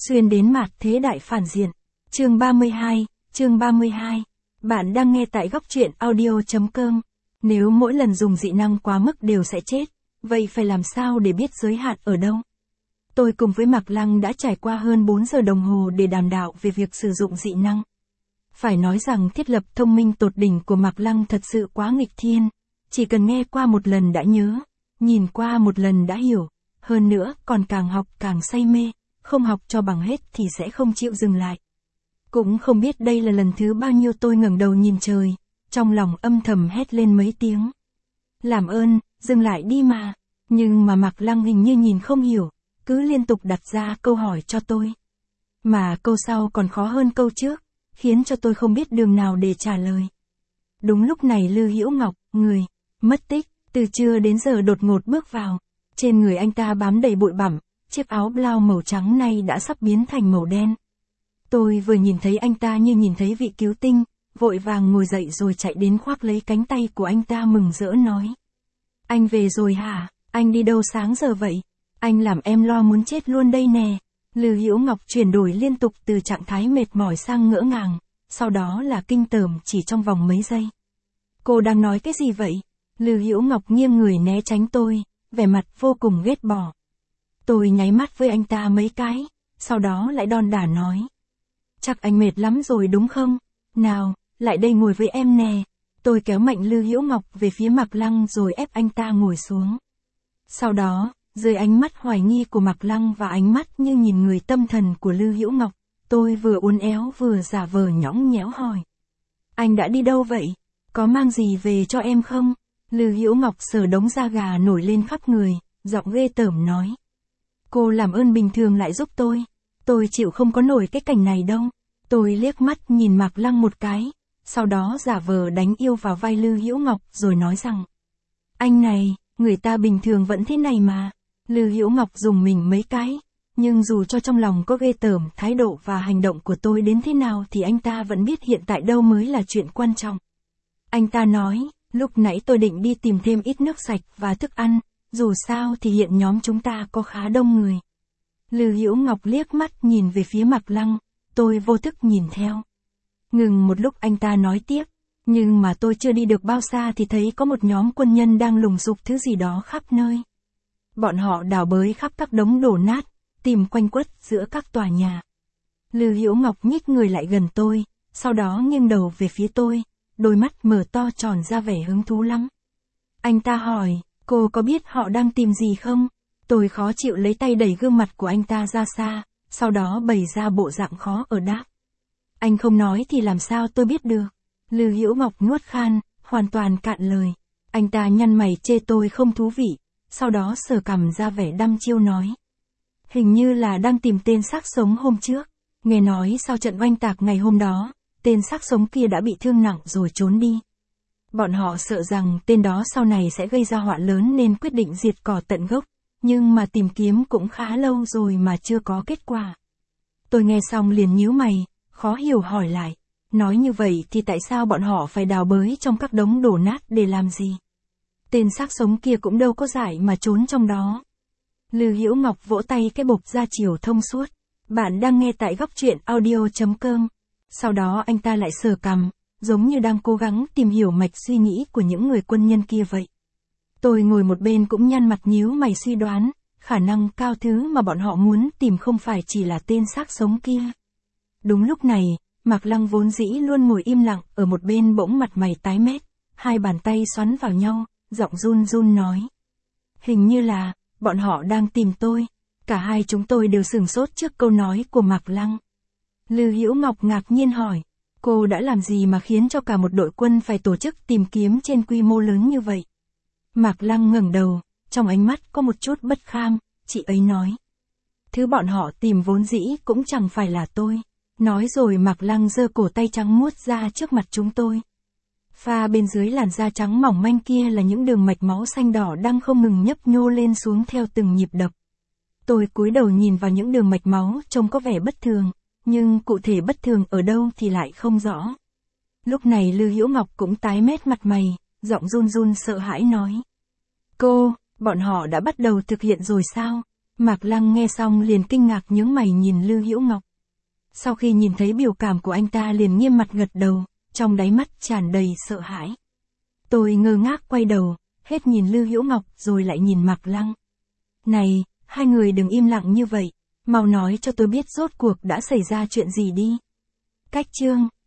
Xuyên đến mạt thế đại phản diện. Chương 32, chương 32. Bạn đang nghe tại góc truyện audio.com. Nếu mỗi lần dùng dị năng quá mức đều sẽ chết, vậy phải làm sao để biết giới hạn ở đâu? Tôi cùng với Mạc Lăng đã trải qua hơn 4 giờ đồng hồ để đàm đạo về việc sử dụng dị năng. Phải nói rằng thiết lập thông minh tột đỉnh của Mạc Lăng thật sự quá nghịch thiên, chỉ cần nghe qua một lần đã nhớ, nhìn qua một lần đã hiểu, hơn nữa còn càng học càng say mê, không học cho bằng hết thì sẽ không chịu dừng lại. Cũng không biết đây là lần thứ bao nhiêu tôi ngẩng đầu nhìn trời, trong lòng âm thầm hét lên mấy tiếng. Làm ơn, dừng lại đi mà. Nhưng mà Mạc Lăng hình như nhìn không hiểu, cứ liên tục đặt ra câu hỏi cho tôi. Mà câu sau còn khó hơn câu trước, khiến cho tôi không biết đường nào để trả lời. Đúng lúc này Lư Hữu Ngọc, người mất tích, từ trưa đến giờ đột ngột bước vào. Trên người anh ta bám đầy bụi bặm, chiếc áo blau màu trắng nay đã sắp biến thành màu đen. Tôi vừa nhìn thấy anh ta như nhìn thấy vị cứu tinh, vội vàng ngồi dậy rồi chạy đến khoác lấy cánh tay của anh ta mừng rỡ nói. Anh về rồi hả? Anh đi đâu sáng giờ vậy? Anh làm em lo muốn chết luôn đây nè. Lư Hữu Ngọc chuyển đổi liên tục từ trạng thái mệt mỏi sang ngỡ ngàng, sau đó là kinh tởm chỉ trong vòng mấy giây. Cô đang nói cái gì vậy? Lư Hữu Ngọc nghiêng người né tránh tôi, vẻ mặt vô cùng ghét bỏ. Tôi nháy mắt với anh ta mấy cái, sau đó lại đon đả nói. Chắc anh mệt lắm rồi đúng không? Nào, lại đây ngồi với em nè. Tôi kéo mạnh Lư Hữu Ngọc về phía Mạc Lăng rồi ép anh ta ngồi xuống. Sau đó, dưới ánh mắt hoài nghi của Mạc Lăng và ánh mắt như nhìn người tâm thần của Lư Hữu Ngọc, tôi vừa uốn éo vừa giả vờ nhõng nhẽo hỏi. Anh đã đi đâu vậy? Có mang gì về cho em không? Lư Hữu Ngọc sờ đống da gà nổi lên khắp người, giọng ghê tởm nói. Cô làm ơn bình thường lại giúp tôi chịu không có nổi cái cảnh này đâu. Tôi liếc mắt nhìn Mạc Lăng một cái, sau đó giả vờ đánh yêu vào vai Lư Hữu Ngọc rồi nói rằng. Anh này, người ta bình thường vẫn thế này mà. Lư Hữu Ngọc dùng mình mấy cái, nhưng dù cho trong lòng có ghê tởm thái độ và hành động của tôi đến thế nào thì anh ta vẫn biết hiện tại đâu mới là chuyện quan trọng. Anh ta nói, lúc nãy tôi định đi tìm thêm ít nước sạch và thức ăn, dù sao thì hiện nhóm chúng ta có khá đông người. Lư Hữu Ngọc liếc mắt nhìn về phía Mạc Lăng, tôi vô thức nhìn theo. Ngừng một lúc anh ta nói tiếp, nhưng mà tôi chưa đi được bao xa thì thấy có một nhóm quân nhân đang lùng sục thứ gì đó khắp nơi. Bọn họ đào bới khắp các đống đổ nát, tìm quanh quất giữa các tòa nhà. Lư Hữu Ngọc nhích người lại gần tôi, sau đó nghiêng đầu về phía tôi, đôi mắt mở to tròn ra vẻ hứng thú lắm. Anh ta hỏi, cô có biết họ đang tìm gì không? Tôi khó chịu lấy tay đẩy gương mặt của anh ta ra xa, sau đó bày ra bộ dạng khó ở đáp. Anh không nói thì làm sao tôi biết được? Lư Hữu Ngọc nuốt khan, hoàn toàn cạn lời. Anh ta nhăn mày chê tôi không thú vị, sau đó sờ cằm ra vẻ đăm chiêu nói. Hình như là đang tìm tên xác sống hôm trước. Nghe nói sau trận oanh tạc ngày hôm đó, tên xác sống kia đã bị thương nặng rồi trốn đi. Bọn họ sợ rằng tên đó sau này sẽ gây ra họa lớn nên quyết định diệt cỏ tận gốc, nhưng mà tìm kiếm cũng khá lâu rồi mà chưa có kết quả. Tôi nghe xong liền nhíu mày, khó hiểu hỏi lại. Nói như vậy thì tại sao bọn họ phải đào bới trong các đống đổ nát để làm gì? Tên xác sống kia cũng đâu có giải mà trốn trong đó. Lư Hữu Ngọc vỗ tay cái bộp ra chiều thông suốt. Bạn đang nghe tại góc truyện audio.com. Sau đó anh ta lại sờ cằm, giống như đang cố gắng tìm hiểu mạch suy nghĩ của những người quân nhân kia vậy. Tôi ngồi một bên cũng nhăn mặt nhíu mày suy đoán, khả năng cao thứ mà bọn họ muốn tìm không phải chỉ là tên xác sống kia. Đúng lúc này, Mạc Lăng vốn dĩ luôn ngồi im lặng ở một bên bỗng mặt mày tái mét, hai bàn tay xoắn vào nhau, giọng run run nói. Hình như là, bọn họ đang tìm tôi. Cả hai chúng tôi đều sửng sốt trước câu nói của Mạc Lăng. Lư Hữu Ngọc ngạc nhiên hỏi, cô đã làm gì mà khiến cho cả một đội quân phải tổ chức tìm kiếm trên quy mô lớn như vậy? Mạc Lăng ngẩng đầu, trong ánh mắt có một chút bất kham, chị ấy nói. Thứ bọn họ tìm vốn dĩ cũng chẳng phải là tôi. Nói rồi Mạc Lăng giơ cổ tay trắng muốt ra trước mặt chúng tôi. Pha bên dưới làn da trắng mỏng manh kia là những đường mạch máu xanh đỏ đang không ngừng nhấp nhô lên xuống theo từng nhịp đập. Tôi cúi đầu nhìn vào những đường mạch máu trông có vẻ bất thường, nhưng cụ thể bất thường ở đâu thì lại không rõ. Lúc này Lư Hữu Ngọc cũng tái mét mặt mày, giọng run run sợ hãi nói. Cô, bọn họ đã bắt đầu thực hiện rồi sao? Mạc Lăng nghe xong liền kinh ngạc nhướng mày nhìn Lưu Hữu Ngọc. Sau khi nhìn thấy biểu cảm của anh ta liền nghiêm mặt gật đầu, trong đáy mắt tràn đầy sợ hãi. Tôi ngơ ngác quay đầu, hết nhìn Lưu Hữu Ngọc rồi lại nhìn Mạc Lăng. Này, hai người đừng im lặng như vậy, mau nói cho tôi biết rốt cuộc đã xảy ra chuyện gì đi. Cách chương